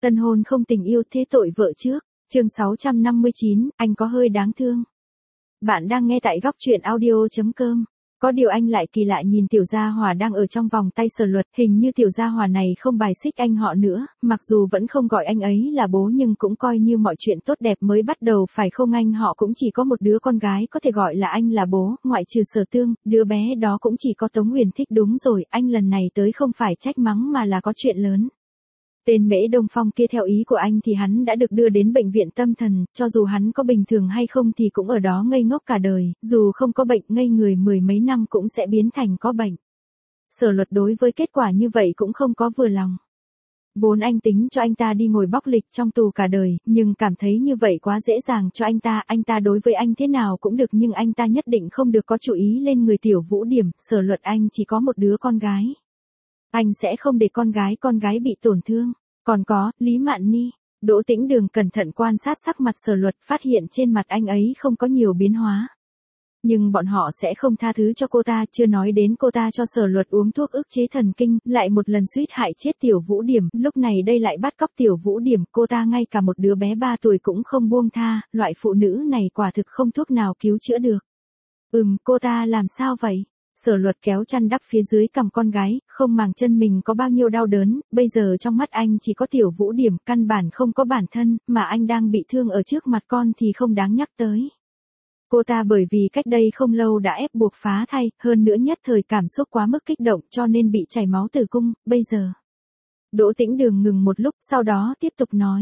Tân hôn không tình yêu thế tội vợ trước. Chương 659, anh có hơi đáng thương. Bạn đang nghe tại góc truyện audio.com. Có điều anh lại kỳ lạ nhìn Tiểu Gia Hòa đang ở trong vòng tay Sở Luật, hình như Tiểu Gia Hòa này không bài xích anh họ nữa, mặc dù vẫn không gọi anh ấy là bố nhưng cũng coi như mọi chuyện tốt đẹp mới bắt đầu phải không, anh họ cũng chỉ có một đứa con gái có thể gọi là anh là bố, ngoại trừ Sở Tương, đứa bé đó cũng chỉ có Tống Huyền thích. Đúng rồi, anh lần này tới không phải trách mắng mà là có chuyện lớn. Tên Mễ Đông Phong kia theo ý của anh thì hắn đã được đưa đến bệnh viện tâm thần, cho dù hắn có bình thường hay không thì cũng ở đó ngây ngốc cả đời, dù không có bệnh ngây người mười mấy năm cũng sẽ biến thành có bệnh. Sở Luật đối với kết quả như vậy cũng không có vừa lòng. Vốn anh tính cho anh ta đi ngồi bóc lịch trong tù cả đời, nhưng cảm thấy như vậy quá dễ dàng cho anh ta đối với anh thế nào cũng được nhưng anh ta nhất định không được có chú ý lên người Tiểu Vũ Điểm. Sở Luật anh chỉ có một đứa con gái. Anh sẽ không để con gái bị tổn thương. Còn có, Lý Mạn Ni. Đỗ Tĩnh Đường cẩn thận quan sát sắc mặt Sở Luật, phát hiện trên mặt anh ấy không có nhiều biến hóa. Nhưng bọn họ sẽ không tha thứ cho cô ta, chưa nói đến cô ta cho Sở Luật uống thuốc ức chế thần kinh, lại một lần suýt hại chết Tiểu Vũ Điểm, lúc này đây lại bắt cóc Tiểu Vũ Điểm, cô ta ngay cả một đứa bé 3 tuổi cũng không buông tha, loại phụ nữ này quả thực không thuốc nào cứu chữa được. Cô ta làm sao vậy? Sở Luật kéo chăn đắp phía dưới cằm con gái, không màng chân mình có bao nhiêu đau đớn, bây giờ trong mắt anh chỉ có Tiểu Vũ Điểm, căn bản không có bản thân, mà anh đang bị thương ở trước mặt con thì không đáng nhắc tới. Cô ta bởi vì cách đây không lâu đã ép buộc phá thai, hơn nữa nhất thời cảm xúc quá mức kích động cho nên bị chảy máu tử cung, bây giờ. Đỗ Tĩnh Đường ngừng một lúc, sau đó tiếp tục nói.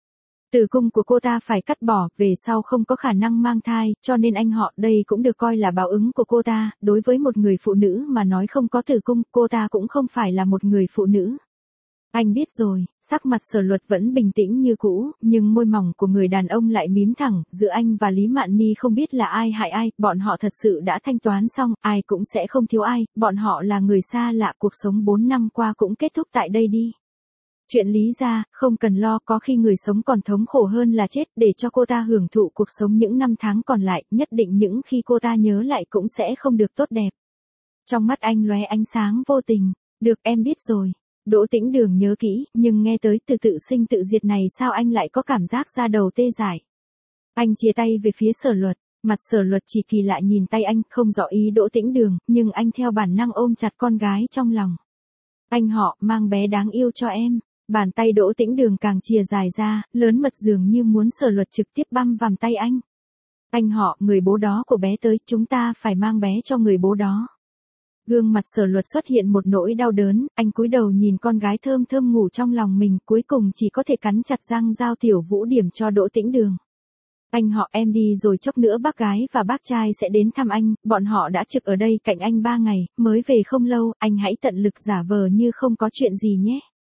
Tử cung của cô ta phải cắt bỏ, về sau không có khả năng mang thai, cho nên anh họ đây cũng được coi là báo ứng của cô ta, đối với một người phụ nữ mà nói không có tử cung, cô ta cũng không phải là một người phụ nữ. Anh biết rồi, sắc mặt Sở Luật vẫn bình tĩnh như cũ, nhưng môi mỏng của người đàn ông lại mím thẳng, giữa anh và Lý Mạn Ni không biết là ai hại ai, bọn họ thật sự đã thanh toán xong, ai cũng sẽ không thiếu ai, bọn họ là người xa lạ, cuộc sống 4 năm qua cũng kết thúc tại đây đi. Chuyện Lý gia, không cần lo, có khi người sống còn thống khổ hơn là chết, để cho cô ta hưởng thụ cuộc sống những năm tháng còn lại, nhất định những khi cô ta nhớ lại cũng sẽ không được tốt đẹp. Trong mắt anh lóe ánh sáng vô tình, được em biết rồi. Đỗ Tĩnh Đường nhớ kỹ, nhưng nghe tới từ tự sinh tự diệt này sao anh lại có cảm giác da đầu tê dại. Anh chia tay về phía Sở Luật, mặt Sở Luật chỉ kỳ lạ nhìn tay anh, không rõ ý Đỗ Tĩnh Đường, nhưng anh theo bản năng ôm chặt con gái trong lòng. Anh họ, mang bé đáng yêu cho em. Bàn tay Đỗ Tĩnh Đường càng chìa dài ra, lớn mật dường như muốn Sở Luật trực tiếp băm vào tay anh. Anh họ, người bố đó của bé tới, chúng ta phải mang bé cho người bố đó. Gương mặt Sở Luật xuất hiện một nỗi đau đớn, anh cúi đầu nhìn con gái thơm thơm ngủ trong lòng mình, cuối cùng chỉ có thể cắn chặt răng giao Tiểu Vũ Điểm cho Đỗ Tĩnh Đường. Anh họ, em đi rồi chốc nữa bác gái và bác trai sẽ đến thăm anh, bọn họ đã trực ở đây cạnh anh 3 ngày, mới về không lâu, anh hãy tận lực giả vờ như không có chuyện gì nhé.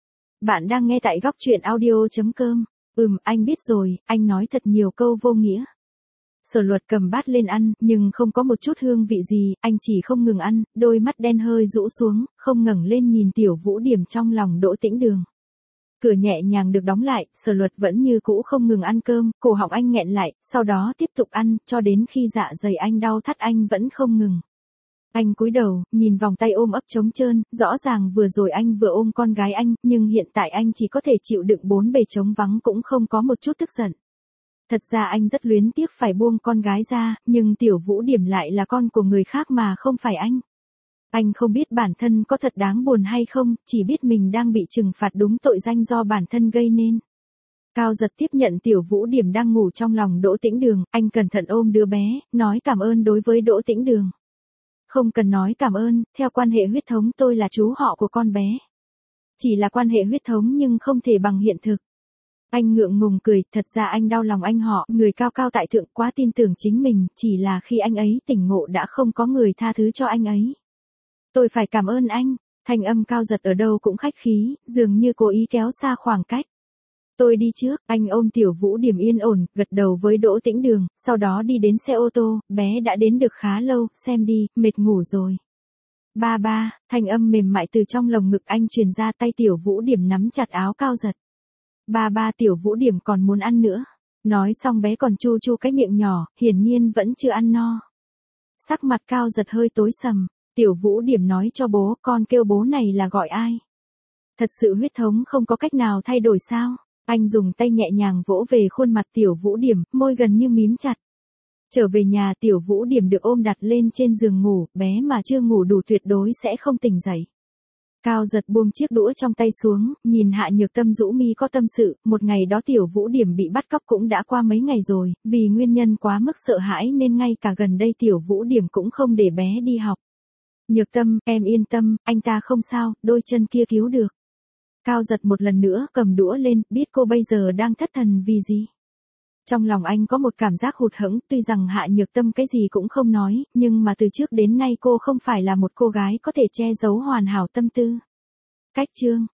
Bạn đang nghe tại góc truyện audio.com. Anh biết rồi, anh nói thật nhiều câu vô nghĩa. Sở Luật cầm bát lên ăn, nhưng không có một chút hương vị gì, anh chỉ không ngừng ăn, đôi mắt đen hơi rũ xuống, không ngẩng lên nhìn Tiểu Vũ Điểm trong lòng Đỗ Tĩnh Đường. Cửa nhẹ nhàng được đóng lại, Sở Luật vẫn như cũ không ngừng ăn cơm, cổ họng anh nghẹn lại, sau đó tiếp tục ăn, cho đến khi dạ dày anh đau thắt anh vẫn không ngừng. Anh cúi đầu, nhìn vòng tay ôm ấp trống trơn, rõ ràng vừa rồi anh vừa ôm con gái anh, nhưng hiện tại anh chỉ có thể chịu đựng 4 bề trống vắng cũng không có một chút tức giận. Thật ra anh rất luyến tiếc phải buông con gái ra, nhưng Tiểu Vũ Điểm lại là con của người khác mà không phải anh. Anh không biết bản thân có thật đáng buồn hay không, chỉ biết mình đang bị trừng phạt đúng tội danh do bản thân gây nên. Cao Giật tiếp nhận Tiểu Vũ Điểm đang ngủ trong lòng Đỗ Tĩnh Đường, anh cẩn thận ôm đứa bé, nói cảm ơn đối với Đỗ Tĩnh Đường. Không cần nói cảm ơn, theo quan hệ huyết thống tôi là chú họ của con bé. Chỉ là quan hệ huyết thống nhưng không thể bằng hiện thực. Anh ngượng ngùng cười, thật ra anh đau lòng anh họ, người cao cao tại thượng quá tin tưởng chính mình, chỉ là khi anh ấy tỉnh ngộ đã không có người tha thứ cho anh ấy. Tôi phải cảm ơn anh, thanh âm Cao Giật ở đâu cũng khách khí, dường như cố ý kéo xa khoảng cách. Tôi đi trước, anh ôm Tiểu Vũ Điểm yên ổn, gật đầu với Đỗ Tĩnh Đường, sau đó đi đến xe ô tô, bé đã đến được khá lâu, xem đi, mệt ngủ rồi. Ba, thanh âm mềm mại từ trong lồng ngực anh truyền ra, tay Tiểu Vũ Điểm nắm chặt áo Cao Giật. Ba, Tiểu Vũ Điểm còn muốn ăn nữa. Nói xong bé còn chu chu cái miệng nhỏ, hiển nhiên vẫn chưa ăn no. Sắc mặt Cao Giật hơi tối sầm, Tiểu Vũ Điểm nói cho bố, con kêu bố này là gọi ai? Thật sự huyết thống không có cách nào thay đổi sao? Anh dùng tay nhẹ nhàng vỗ về khuôn mặt Tiểu Vũ Điểm, môi gần như mím chặt. Trở về nhà Tiểu Vũ Điểm được ôm đặt lên trên giường ngủ, bé mà chưa ngủ đủ tuyệt đối sẽ không tỉnh dậy. Cao Giật buông chiếc đũa trong tay xuống, nhìn Hạ Nhược Tâm rũ mi có tâm sự, một ngày đó Tiểu Vũ Điểm bị bắt cóc cũng đã qua mấy ngày rồi, vì nguyên nhân quá mức sợ hãi nên ngay cả gần đây Tiểu Vũ Điểm cũng không để bé đi học. Nhược Tâm, em yên tâm, anh ta không sao, đôi chân kia cứu được. Cao Giật một lần nữa cầm đũa lên, biết cô bây giờ đang thất thần vì gì. Trong lòng anh có một cảm giác hụt hẫng, tuy rằng Hạ Nhược Tâm cái gì cũng không nói, nhưng mà từ trước đến nay cô không phải là một cô gái có thể che giấu hoàn hảo tâm tư. Cách chương